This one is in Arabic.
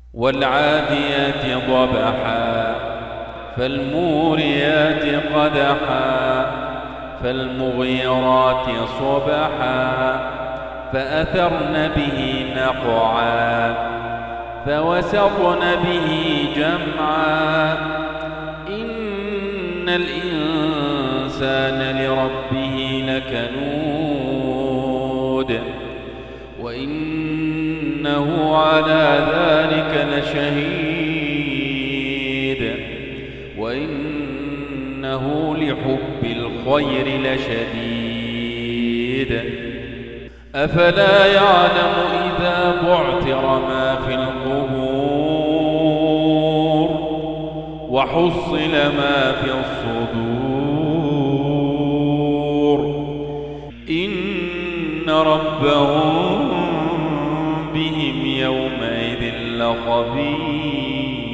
والعاديات ضبحا فالموريات قدحا فالمغيرات صبحا فأثرن به نقعا فوسطن به جمعا إن الإنسان لربه لكنود وإنه على ذلك لشهيد وإنه لحب الخير لشديد أفلا يعلم إذا بعثر ما في القبور وحصل ما في الصدور إن ربهم بهم يومئذ لخبير.